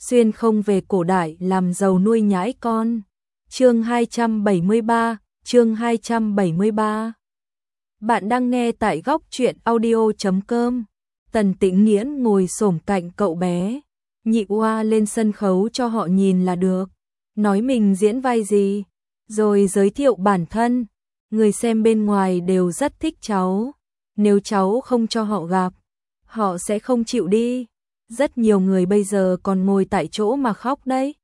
xuyên không về cổ đại làm giàu nuôi nhãi con. Chương 273. Bạn đang nghe tại góc truyện audio.com. Tần Tĩnh Nghiễn ngồi xổm cạnh cậu bé. Nhị oa lên sân khấu cho họ nhìn là được. Nói mình diễn vai gì, rồi giới thiệu bản thân. Người xem bên ngoài đều rất thích cháu. Nếu cháu không cho họ gặp, họ sẽ không chịu đi. Rất nhiều người bây giờ còn ngồi tại chỗ mà khóc đấy.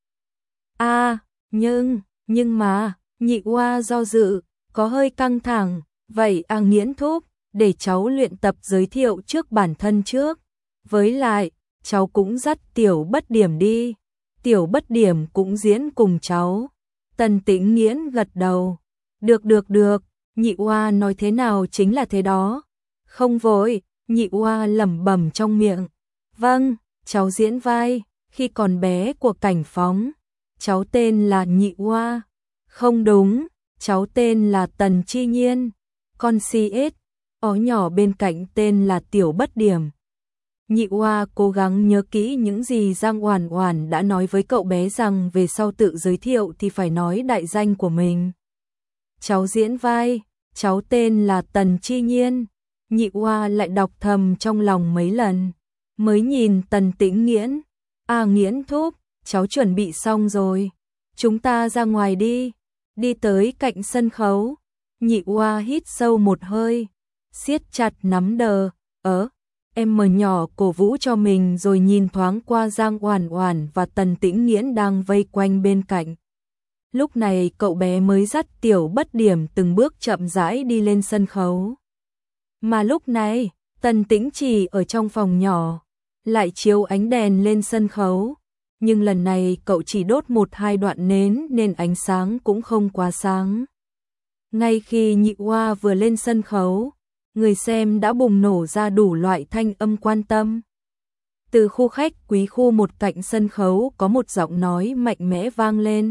Nhưng mà, nhị oa do dự, có hơi căng thẳng. Vậy Nghiễn thúc, để cháu luyện tập giới thiệu trước bản thân trước. Với lại, cháu cũng dắt Tiểu Bất Điểm đi. Tiểu Bất Điểm cũng diễn cùng cháu. Tần Tĩnh Nghiễn gật đầu. Được, nhị oa nói thế nào chính là thế đó. Không vội, nhị oa lẩm bẩm trong miệng. Vâng, cháu diễn vai, khi còn bé của Cảnh Phóng. Cháu tên là nhị oa. Không đúng, cháu tên là Tần Chi Nhiên. Con CS, ó nhỏ bên cạnh tên là Tiểu Bất Điểm. Nhị oa cố gắng nhớ kỹ những gì Giang Oản Oản đã nói với cậu bé rằng về sau tự giới thiệu thì phải nói đại danh của mình. Cháu diễn vai, cháu tên là Tần Chi Nhiên. Nhị oa lại đọc thầm trong lòng mấy lần, mới nhìn Tần Tĩnh Nghiễn. Nghiễn thúc, cháu chuẩn bị xong rồi. Chúng ta ra ngoài đi. Đi tới cạnh sân khấu. Nhị oa hít sâu một hơi, siết chặt nắm đờ. Em mở nhỏ cổ vũ cho mình rồi nhìn thoáng qua Giang Oản Oản và Tần Tĩnh Nghiễn đang vây quanh bên cạnh. Lúc này cậu bé mới dắt Tiểu Bất Điểm từng bước chậm rãi đi lên sân khấu. Mà lúc này, Tần Tĩnh chỉ ở trong phòng nhỏ, lại chiếu ánh đèn lên sân khấu. Nhưng lần này cậu chỉ đốt 1-2 đoạn nến nên ánh sáng cũng không quá sáng. Ngay khi nhị oa vừa lên sân khấu, người xem đã bùng nổ ra đủ loại thanh âm quan tâm. Từ khu khách quý khu một cạnh sân khấu có một giọng nói mạnh mẽ vang lên.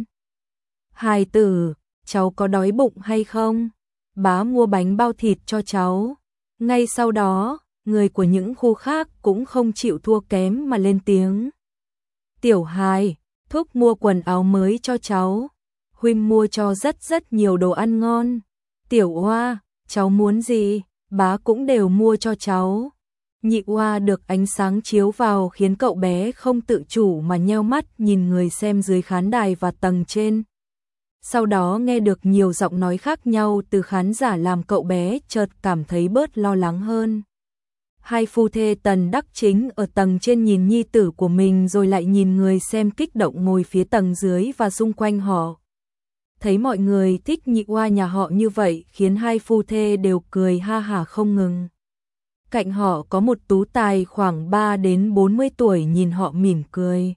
Hài tử, cháu có đói bụng hay không? Bá mua bánh bao thịt cho cháu. Ngay sau đó, người của những khu khác cũng không chịu thua kém mà lên tiếng. Tiểu hài, thúc mua quần áo mới cho cháu. Huynh mua cho rất nhiều đồ ăn ngon. Tiểu oa, cháu muốn gì, bá cũng đều mua cho cháu. Nhị oa được ánh sáng chiếu vào khiến cậu bé không tự chủ mà nheo mắt nhìn người xem dưới khán đài và tầng trên. Sau đó nghe được nhiều giọng nói khác nhau từ khán giả làm cậu bé chợt cảm thấy bớt lo lắng hơn. Hai phu thê Tần Đắc Chính ở tầng trên nhìn nhi tử của mình rồi lại nhìn người xem kích động ngồi phía tầng dưới và xung quanh họ. Thấy mọi người thích nhị oa nhà họ như vậy khiến hai phu thê đều cười ha hả không ngừng. Cạnh họ có một tú tài khoảng 3 đến 40 tuổi nhìn họ mỉm cười.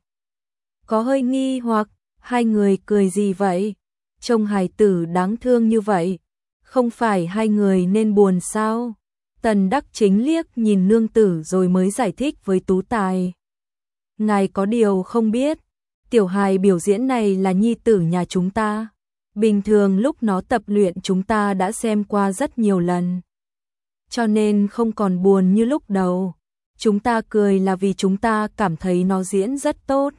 Có hơi nghi hoặc, hai người cười gì vậy? Trông hài tử đáng thương như vậy, không phải hai người nên buồn sao? Tần Đắc Chính liếc nhìn nương tử rồi mới giải thích với tú tài. Ngài có điều không biết, tiểu hài biểu diễn này là nhi tử nhà chúng ta. Bình thường lúc nó tập luyện chúng ta đã xem qua rất nhiều lần. Cho nên không còn buồn như lúc đầu. Chúng ta cười là vì chúng ta cảm thấy nó diễn rất tốt.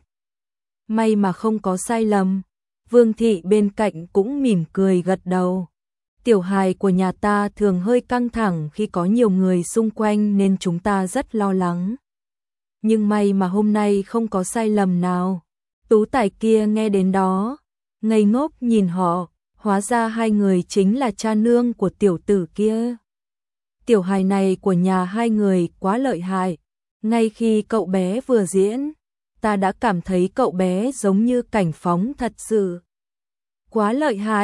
May mà không có sai lầm. Vương thị bên cạnh cũng mỉm cười gật đầu. Tiểu hài của nhà ta thường hơi căng thẳng khi có nhiều người xung quanh nên chúng ta rất lo lắng. Nhưng may mà hôm nay không có sai lầm nào. Tú tài kia nghe đến đó, ngây ngốc nhìn họ, hóa ra hai người chính là cha nương của tiểu tử kia. Tiểu hài này của nhà hai người quá lợi hại. Ngay khi cậu bé vừa diễn, ta đã cảm thấy cậu bé giống như Cảnh Phóng thật sự. Quá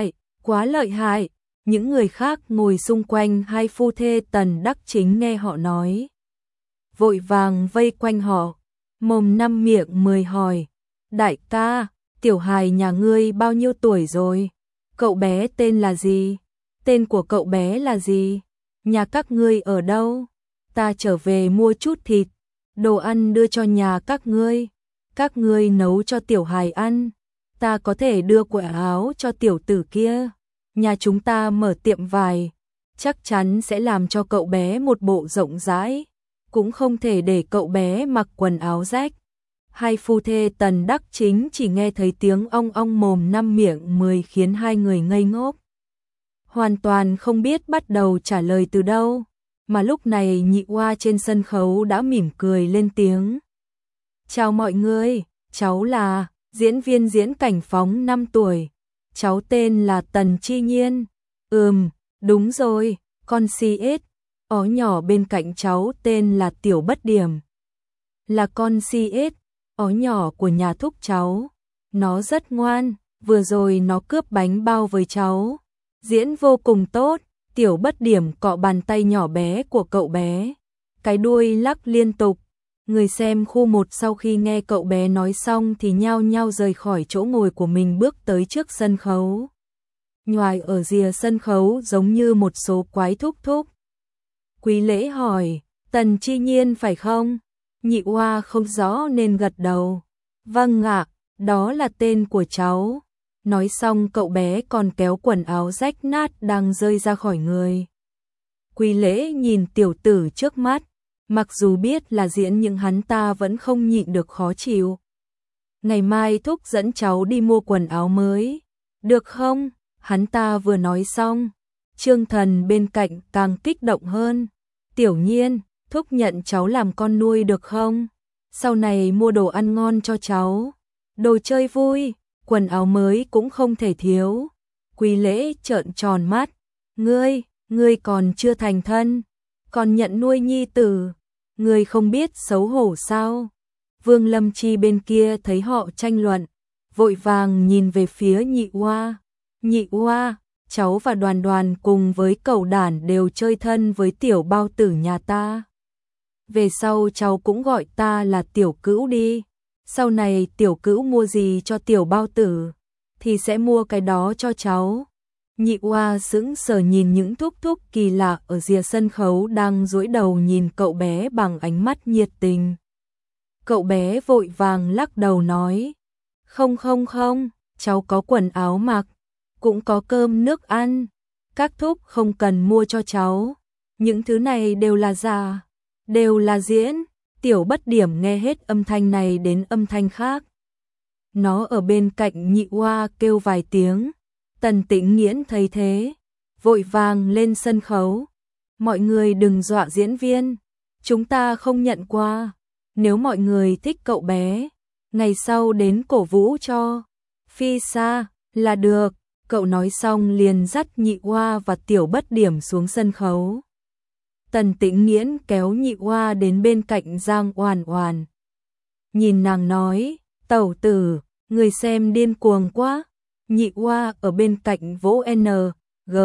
lợi hại. Những người khác ngồi xung quanh hai phu thê Tần Đắc Chính nghe họ nói. Vội vàng vây quanh họ, mồm năm miệng mười hỏi. Đại ca, tiểu hài nhà ngươi bao nhiêu tuổi rồi? Cậu bé tên là gì? Tên của cậu bé là gì? Nhà các ngươi ở đâu? Ta trở về mua chút thịt, đồ ăn đưa cho nhà các ngươi. Các ngươi nấu cho tiểu hài ăn. Ta có thể đưa quần áo cho tiểu tử kia. Nhà chúng ta mở tiệm vải, chắc chắn sẽ làm cho cậu bé một bộ rộng rãi, cũng không thể để cậu bé mặc quần áo rách. Hai phu thê Tần Đắc Chính chỉ nghe thấy tiếng ong ong mồm năm miệng mười khiến hai người ngây ngốc. Hoàn toàn không biết bắt đầu trả lời từ đâu, mà lúc này Nhị Oa trên sân khấu đã mỉm cười lên tiếng. Chào mọi người, cháu là diễn viên diễn cảnh phóng 5 tuổi, cháu tên là Tần Chi Nhiên. Đúng rồi, con CS, ó nhỏ bên cạnh cháu tên là Tiểu Bất Điểm. Là con CS, ó nhỏ của nhà thúc cháu, nó rất ngoan, vừa rồi nó cướp bánh bao với cháu, diễn vô cùng tốt. Tiểu Bất Điểm cọ bàn tay nhỏ bé của cậu bé, cái đuôi lắc liên tục. Người xem khu 1 sau khi nghe cậu bé nói xong thì nhao nhao rời khỏi chỗ ngồi của mình bước tới trước sân khấu. Nhoài ở rìa sân khấu giống như một số quái thúc thúc. Quý Lễ hỏi, Tần Chi Nhiên phải không? Nhị Oa không rõ nên gật đầu. Vâng ạ, đó là tên của cháu. Nói xong cậu bé còn kéo quần áo rách nát đang rơi ra khỏi người. Quý Lễ nhìn tiểu tử trước mắt, mặc dù biết là diễn nhưng hắn ta vẫn không nhịn được khó chịu. Ngày mai thúc dẫn cháu đi mua quần áo mới, được không? Hắn ta vừa nói xong, Trương Thần bên cạnh càng kích động hơn. Tiểu Nhiên, thúc nhận cháu làm con nuôi được không? Sau này mua đồ ăn ngon cho cháu, đồ chơi vui, quần áo mới cũng không thể thiếu. Quý Lễ trợn tròn mắt, ngươi còn chưa thành thân, còn nhận nuôi nhi tử, ngươi không biết xấu hổ sao? Vương Lâm Chi bên kia thấy họ tranh luận, vội vàng nhìn về phía Nhị Oa. Nhị Oa, cháu và Đoàn Đoàn cùng với cậu đản đều chơi thân với tiểu bao tử nhà ta. Về sau cháu cũng gọi ta là tiểu cữu đi. Sau này tiểu cữu mua gì cho tiểu bao tử thì sẽ mua cái đó cho cháu. Nhị Oa sững sờ nhìn những thúc thúc kỳ lạ ở rìa sân khấu đang duỗi đầu nhìn cậu bé bằng ánh mắt nhiệt tình. Cậu bé vội vàng lắc đầu nói, không, cháu có quần áo mặc, cũng có cơm nước ăn, các thúc không cần mua cho cháu, những thứ này đều là giả, đều là diễn. Tiểu Bất Điểm nghe hết âm thanh này đến âm thanh khác. Nó ở bên cạnh Nhị Oa kêu vài tiếng. Tần Tĩnh Nghiễn thấy thế, vội vàng lên sân khấu. Mọi người đừng dọa diễn viên, chúng ta không nhận qua. Nếu mọi người thích cậu bé, ngày sau đến cổ vũ cho Phi Sa là được. Cậu nói xong liền dắt Nhị Oa và Tiểu Bất Điểm xuống sân khấu. Tần Tĩnh Nghiễn kéo Nhị Oa đến bên cạnh Giang Oản Oản. Nhìn nàng nói, tẩu tử, người xem điên cuồng quá. Nhị Oa ở bên cạnh vỗ N, G,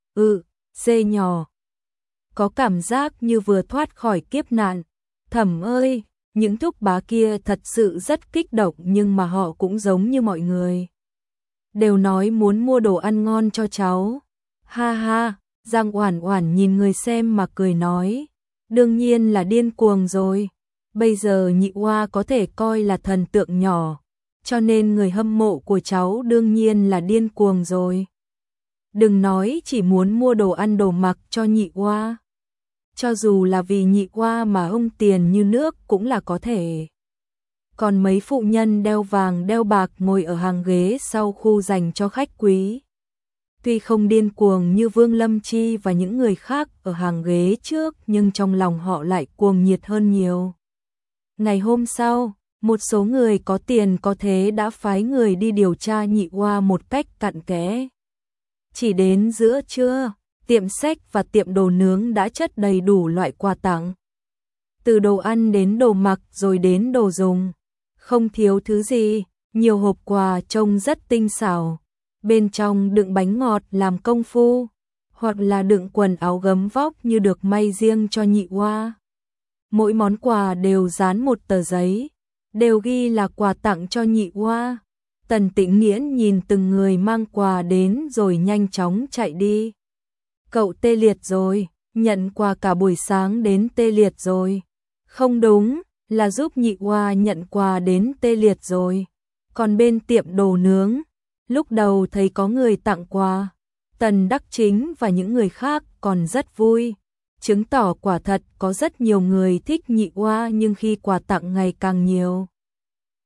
C nhỏ. Có cảm giác như vừa thoát khỏi kiếp nạn. Thẩm ơi, những thúc bá kia thật sự rất kích động nhưng mà họ cũng giống như mọi người. Đều nói muốn mua đồ ăn ngon cho cháu. Ha ha. Giang Oản Oản nhìn người xem mà cười nói, đương nhiên là điên cuồng rồi. Bây giờ Nhị Oa có thể coi là thần tượng nhỏ, cho nên người hâm mộ của cháu đương nhiên là điên cuồng rồi. Đừng nói chỉ muốn mua đồ ăn đồ mặc cho Nhị Oa, cho dù là vì Nhị Oa mà ông tiền như nước cũng là có thể. Còn mấy phụ nhân đeo vàng đeo bạc ngồi ở hàng ghế sau khu dành cho khách quý. Tuy không điên cuồng như Vương Lâm Chi và những người khác ở hàng ghế trước nhưng trong lòng họ lại cuồng nhiệt hơn nhiều. Ngày hôm sau, một số người có tiền có thế đã phái người đi điều tra Nhị Oa một cách cặn kẽ. Chỉ đến giữa trưa, tiệm sách và tiệm đồ nướng đã chất đầy đủ loại quà tặng. Từ đồ ăn đến đồ mặc rồi đến đồ dùng. Không thiếu thứ gì, nhiều hộp quà trông rất tinh xảo. Bên trong đựng bánh ngọt làm công phu, hoặc là đựng quần áo gấm vóc như được may riêng cho Nhị Oa. Mỗi món quà đều dán một tờ giấy, đều ghi là quà tặng cho Nhị Oa. Tần Tĩnh Nghiễn nhìn từng người mang quà đến rồi nhanh chóng chạy đi. Cậu tê liệt rồi, nhận quà cả buổi sáng đến tê liệt rồi. Không đúng, là giúp Nhị Oa nhận quà đến tê liệt rồi. Còn bên tiệm đồ nướng, lúc đầu thấy có người tặng quà, Tần Đắc Chính và những người khác còn rất vui, chứng tỏ quả thật có rất nhiều người thích Nhị Oa nhưng khi quà tặng ngày càng nhiều,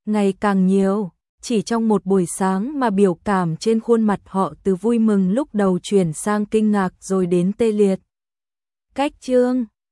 ngày càng nhiều. Chỉ trong một buổi sáng mà biểu cảm trên khuôn mặt họ từ vui mừng lúc đầu chuyển sang kinh ngạc rồi đến tê liệt. Cách chương